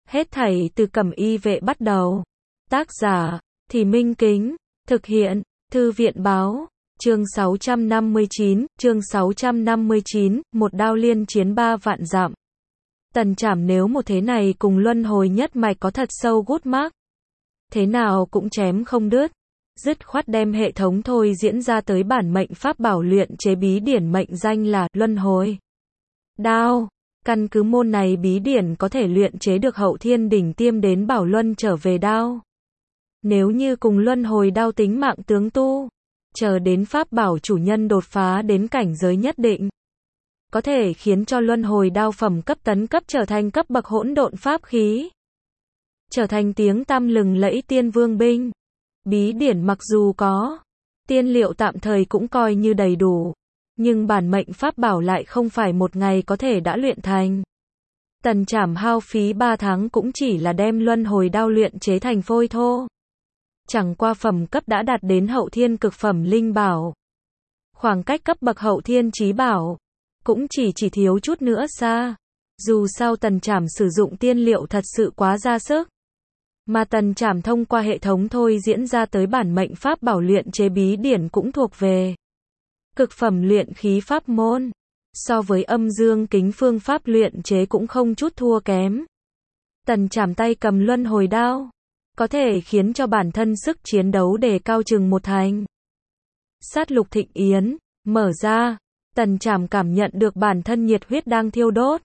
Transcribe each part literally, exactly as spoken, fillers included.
Hết thảy từ Cẩm Y Vệ bắt đầu. Tác giả, Thì Minh Kính. Thực hiện, Thư viện Báo. Chương sáu trăm năm mươi chín, chương sáu trăm năm mươi chín, một đao liên chiến ba vạn dặm. Tần Trảm nếu một thế này cùng luân hồi nhất mạch có thật sâu gút mác. Thế nào cũng chém không đứt. Dứt khoát đem hệ thống thôi diễn ra tới bản mệnh pháp bảo luyện chế bí điển mệnh danh là luân hồi đao. Căn cứ môn này bí điển có thể luyện chế được hậu thiên đỉnh tiêm đến bảo luân trở về đao. Nếu như cùng luân hồi đao tính mạng tướng tu, chờ đến pháp bảo chủ nhân đột phá đến cảnh giới nhất định, có thể khiến cho luân hồi đao phẩm cấp tấn cấp trở thành cấp bậc hỗn độn pháp khí, trở thành tiếng tăm lừng lẫy tiên vương binh. Bí điển mặc dù có tiên liệu tạm thời cũng coi như đầy đủ, nhưng bản mệnh pháp bảo lại không phải một ngày có thể đã luyện thành. Tần Trảm hao phí ba tháng cũng chỉ là đem luân hồi đao luyện chế thành phôi thô. Chẳng qua phẩm cấp đã đạt đến hậu thiên cực phẩm linh bảo. Khoảng cách cấp bậc hậu thiên chí bảo cũng chỉ chỉ thiếu chút nữa xa. Dù sao Tần Trảm sử dụng tiên liệu thật sự quá ra sức. Mà Tần Trảm thông qua hệ thống thôi diễn ra tới bản mệnh pháp bảo luyện chế bí điển cũng thuộc về cực phẩm luyện khí pháp môn. So với âm dương kính phương pháp luyện chế cũng không chút thua kém. Tần Trảm tay cầm luân hồi đao, có thể khiến cho bản thân sức chiến đấu đề cao chừng một thành. Sát lục thịnh yến, mở ra, Tần Trảm cảm nhận được bản thân nhiệt huyết đang thiêu đốt.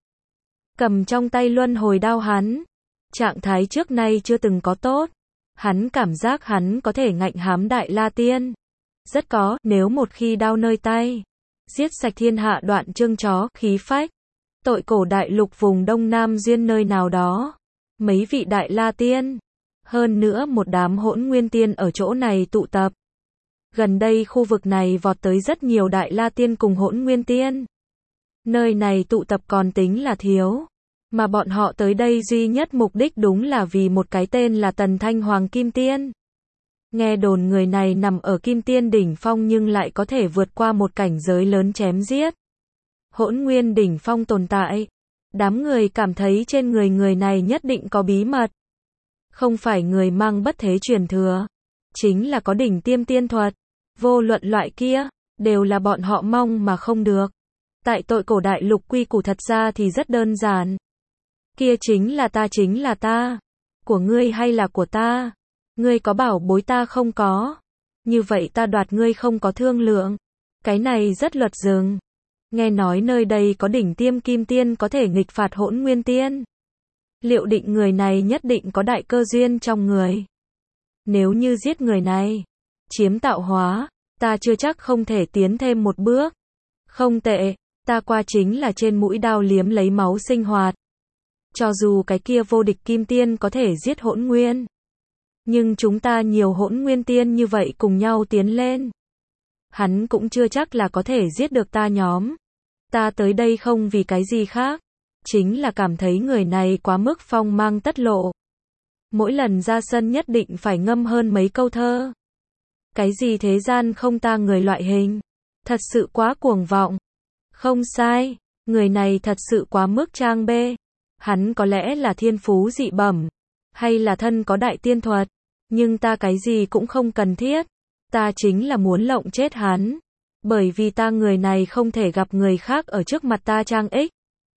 Cầm trong tay luân hồi đao hắn, trạng thái trước nay chưa từng có tốt. Hắn cảm giác hắn có thể ngạnh hám Đại La Tiên. Rất có, nếu một khi đao nơi tay, giết sạch thiên hạ đoạn chương chó, khí phách. Tội cổ đại lục vùng Đông Nam duyên nơi nào đó. Mấy vị Đại La Tiên. Hơn nữa một đám hỗn nguyên tiên ở chỗ này tụ tập. Gần đây khu vực này vọt tới rất nhiều Đại La Tiên cùng hỗn nguyên tiên. Nơi này tụ tập còn tính là thiếu. Mà bọn họ tới đây duy nhất mục đích đúng là vì một cái tên là Tần Thanh Hoàng Kim Tiên. Nghe đồn người này nằm ở Kim Tiên đỉnh phong nhưng lại có thể vượt qua một cảnh giới lớn chém giết hỗn nguyên đỉnh phong tồn tại. Đám người cảm thấy trên người người này nhất định có bí mật. Không phải người mang bất thế truyền thừa, chính là có đỉnh tiêm tiên thuật. Vô luận loại kia, đều là bọn họ mong mà không được. Tại tội cổ đại lục quy củ thật ra thì rất đơn giản. Kia chính là ta chính là ta. Của ngươi hay là của ta? Ngươi có bảo bối ta không có. Như vậy ta đoạt ngươi không có thương lượng. Cái này rất luật rừng. Nghe nói nơi đây có đỉnh tiêm kim tiên có thể nghịch phạt hỗn nguyên tiên. Liệu định người này nhất định có đại cơ duyên trong người. Nếu như giết người này, chiếm tạo hóa, ta chưa chắc không thể tiến thêm một bước. Không tệ, ta qua chính là trên mũi đao liếm lấy máu sinh hoạt. Cho dù cái kia vô địch kim tiên có thể giết hỗn nguyên, nhưng chúng ta nhiều hỗn nguyên tiên như vậy cùng nhau tiến lên, hắn cũng chưa chắc là có thể giết được ta nhóm. Ta tới đây không vì cái gì khác, chính là cảm thấy người này quá mức phong mang tất lộ. Mỗi lần ra sân nhất định phải ngâm hơn mấy câu thơ. Cái gì thế gian không ta người loại hình, thật sự quá cuồng vọng. Không sai, người này thật sự quá mức trang bê. Hắn có lẽ là thiên phú dị bẩm, hay là thân có đại tiên thuật, nhưng ta cái gì cũng không cần thiết. Ta chính là muốn lộng chết hắn, bởi vì ta người này không thể gặp người khác ở trước mặt ta trang ích.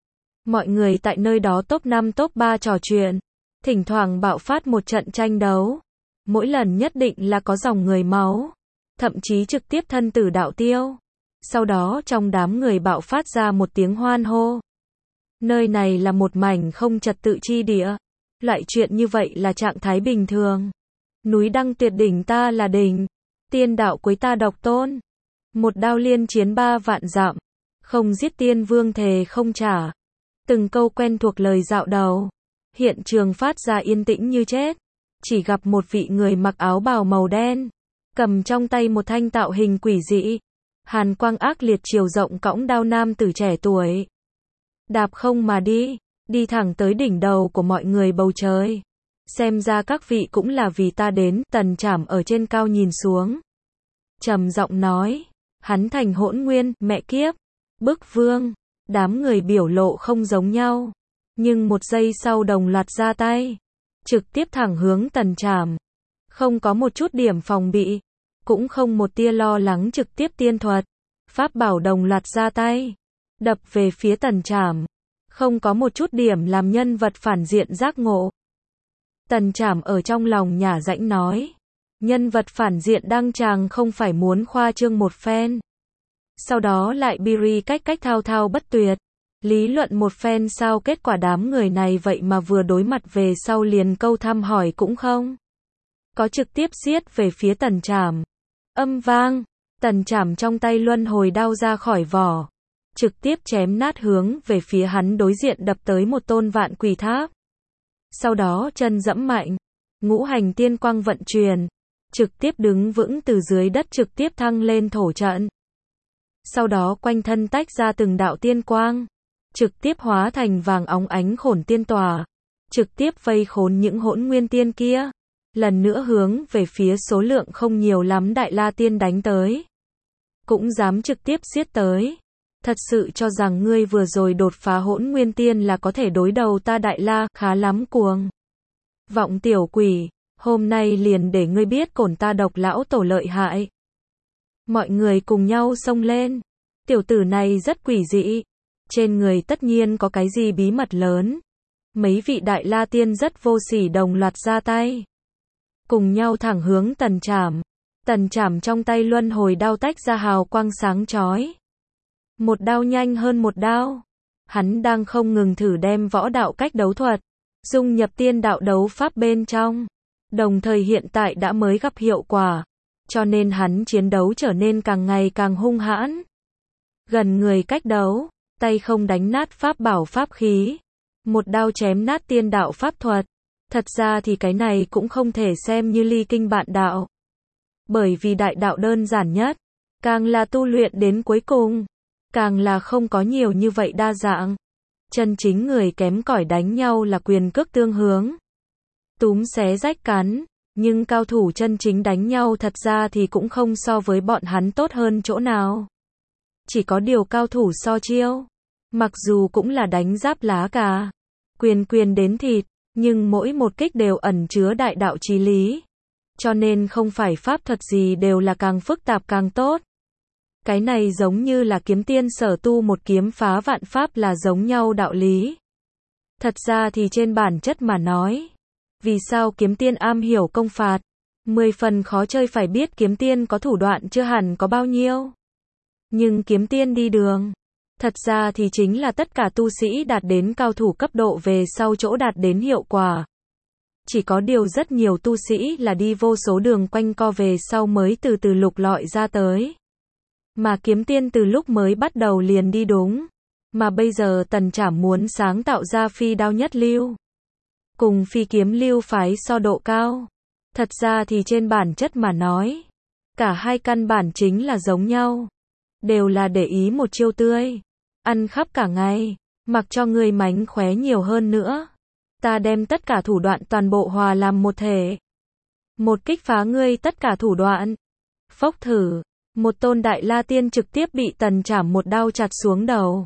Mọi người tại nơi đó top năm top ba trò chuyện, thỉnh thoảng bạo phát một trận tranh đấu. Mỗi lần nhất định là có dòng người máu, thậm chí trực tiếp thân tử đạo tiêu. Sau đó trong đám người bạo phát ra một tiếng hoan hô. Nơi này là một mảnh không trật tự chi địa. Loại chuyện như vậy là trạng thái bình thường. Núi đăng tuyệt đỉnh ta là đỉnh, tiên đạo cuối ta độc tôn. Một đao liên chiến ba vạn dặm, không giết tiên vương thề không trả. Từng câu quen thuộc lời dạo đầu. Hiện trường phát ra yên tĩnh như chết. Chỉ gặp một vị người mặc áo bào màu đen, cầm trong tay một thanh tạo hình quỷ dị, hàn quang ác liệt chiều rộng cõng đao nam tử trẻ tuổi. Đạp không mà đi, đi thẳng tới đỉnh đầu của mọi người bầu trời. Xem ra các vị cũng là vì ta đến. Tần Trảm ở trên cao nhìn xuống, trầm giọng nói, hắn thành hỗn nguyên, mẹ kiếp, bức vương. Đám người biểu lộ không giống nhau. nhưng một giây sau đồng loạt ra tay, trực tiếp thẳng hướng Tần Trảm. Không có một chút điểm phòng bị, cũng không một tia lo lắng, trực tiếp tiên thuật, pháp bảo đồng loạt ra tay, đập về phía Tần Trảm. Không có một chút điểm làm nhân vật phản diện giác ngộ. Tần Trảm ở trong lòng nhả rãnh nói, nhân vật phản diện đăng tràng không phải muốn khoa trương một phen. Sau đó lại biri cách cách thao thao bất tuyệt, lý luận một phen sao kết quả đám người này vậy mà vừa đối mặt về sau liền câu thăm hỏi cũng không. Có trực tiếp giết về phía Tần Trảm. Âm vang, Tần Trảm trong tay luân hồi đao ra khỏi vỏ, trực tiếp chém nát hướng về phía hắn đối diện đập tới một tôn vạn quỷ tháp. Sau đó chân dẫm mạnh, ngũ hành tiên quang vận chuyển, trực tiếp đứng vững từ dưới đất trực tiếp thăng lên thổ trận. Sau đó quanh thân tách ra từng đạo tiên quang, trực tiếp hóa thành vàng óng ánh khổn tiên tòa, trực tiếp vây khốn những hỗn nguyên tiên kia. Lần nữa hướng về phía số lượng không nhiều lắm Đại La Tiên đánh tới. Cũng dám trực tiếp giết tới. Thật sự cho rằng ngươi vừa rồi đột phá hỗn nguyên tiên là có thể đối đầu ta Đại La, khá lắm cuồng. Vọng tiểu quỷ, hôm nay liền để ngươi biết cổn ta độc lão tổ lợi hại. Mọi người cùng nhau xông lên. Tiểu tử này rất quỷ dị. Trên người tất nhiên có cái gì bí mật lớn. Mấy vị Đại La Tiên rất vô sỉ đồng loạt ra tay. Cùng nhau thẳng hướng Tần Trảm. Tần Trảm trong tay luân hồi đao tách ra hào quang sáng chói. Một đao nhanh hơn một đao. Hắn đang không ngừng thử đem võ đạo cách đấu thuật dung nhập tiên đạo đấu pháp bên trong. Đồng thời hiện tại đã mới gặp hiệu quả. Cho nên hắn chiến đấu trở nên càng ngày càng hung hãn. Gần người cách đấu, tay không đánh nát pháp bảo pháp khí. Một đao chém nát tiên đạo pháp thuật. Thật ra thì cái này cũng không thể xem như ly kinh bạn đạo. Bởi vì đại đạo đơn giản nhất, càng là tu luyện đến cuối cùng, càng là không có nhiều như vậy đa dạng. Chân chính người kém cỏi đánh nhau là quyền cước tương hướng, túm xé rách cắn, nhưng cao thủ chân chính đánh nhau thật ra thì cũng không so với bọn hắn tốt hơn chỗ nào. Chỉ có điều cao thủ so chiêu, mặc dù cũng là đánh giáp lá cà, quyền quyền đến thịt, nhưng mỗi một kích đều ẩn chứa đại đạo chí lý. Cho nên không phải pháp thuật gì đều là càng phức tạp càng tốt. Cái này giống như là kiếm tiên sở tu một kiếm phá vạn pháp là giống nhau đạo lý. Thật ra thì trên bản chất mà nói, vì sao kiếm tiên am hiểu công phạt, mười phần khó chơi phải biết kiếm tiên có thủ đoạn chưa hẳn có bao nhiêu. Nhưng kiếm tiên đi đường, thật ra thì chính là tất cả tu sĩ đạt đến cao thủ cấp độ về sau chỗ đạt đến hiệu quả. Chỉ có điều rất nhiều tu sĩ là đi vô số đường quanh co về sau mới từ từ lục lọi ra tới. Mà kiếm tiên từ lúc mới bắt đầu liền đi đúng. Mà bây giờ Tần Trảm muốn sáng tạo ra phi đao nhất lưu. Cùng phi kiếm lưu phái so độ cao. Thật ra thì trên bản chất mà nói, cả hai căn bản chính là giống nhau. Đều là để ý một chiêu tươi. Ăn khắp cả ngày, mặc cho người mánh khóe nhiều hơn nữa. Ta đem tất cả thủ đoạn toàn bộ hòa làm một thể. Một kích phá ngươi tất cả thủ đoạn. Phốc thử, một tôn Đại La Tiên trực tiếp bị Tần Trảm một đao chặt xuống đầu.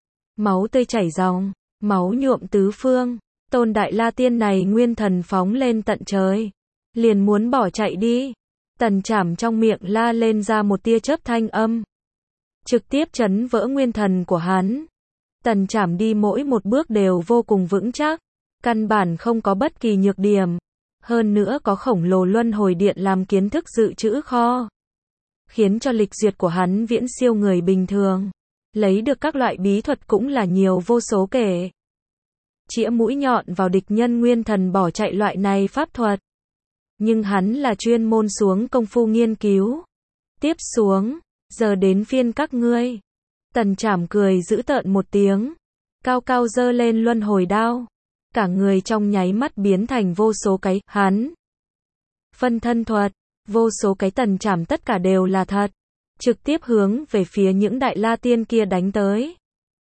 Máu tươi chảy ròng, máu nhuộm tứ phương. Tôn Đại La Tiên này nguyên thần phóng lên tận trời, liền muốn bỏ chạy đi. Tần Trảm trong miệng la lên ra một tia chớp thanh âm, trực tiếp chấn vỡ nguyên thần của hắn. Tần Trảm đi mỗi một bước đều vô cùng vững chắc, căn bản không có bất kỳ nhược điểm. Hơn nữa có khổng lồ luân hồi điện làm kiến thức dự trữ kho, khiến cho lịch duyệt của hắn viễn siêu người bình thường. Lấy được các loại bí thuật cũng là nhiều vô số kể. Chĩa mũi nhọn vào địch nhân nguyên thần bỏ chạy loại này pháp thuật. Nhưng hắn là chuyên môn xuống công phu nghiên cứu. Tiếp xuống, giờ đến phiên các ngươi. Tần Trảm cười dữ tợn một tiếng, cao cao giơ lên luân hồi đao. Cả người trong nháy mắt biến thành vô số cái, hắn. Phân thân thuật, vô số cái Tần Trảm tất cả đều là thật. Trực tiếp hướng về phía những Đại La Tiên kia đánh tới.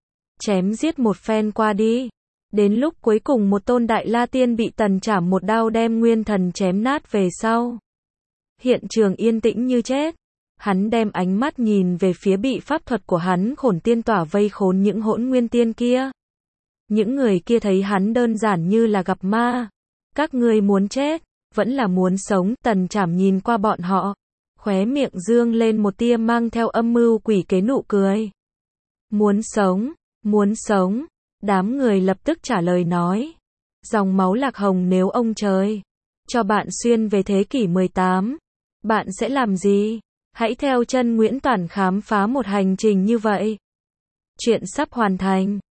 Chém giết một phen qua đi. Đến lúc cuối cùng một tôn Đại La Tiên bị Tần Trảm một đao đem nguyên thần chém nát về sau. Hiện trường yên tĩnh như chết. Hắn đem ánh mắt nhìn về phía bị pháp thuật của hắn khổn tiên tỏa vây khốn những hỗn nguyên tiên kia. Những người kia thấy hắn đơn giản như là gặp ma. Các ngươi muốn chết, vẫn là muốn sống, Tần Trảm nhìn qua bọn họ, khóe miệng dương lên một tia mang theo âm mưu quỷ kế nụ cười. Muốn sống, muốn sống, đám người lập tức trả lời nói. Dòng máu Lạc Hồng, nếu ông trời cho bạn xuyên về thế kỷ mười tám, bạn sẽ làm gì? Hãy theo chân Nguyễn Toản khám phá một hành trình như vậy. Chuyện sắp hoàn thành.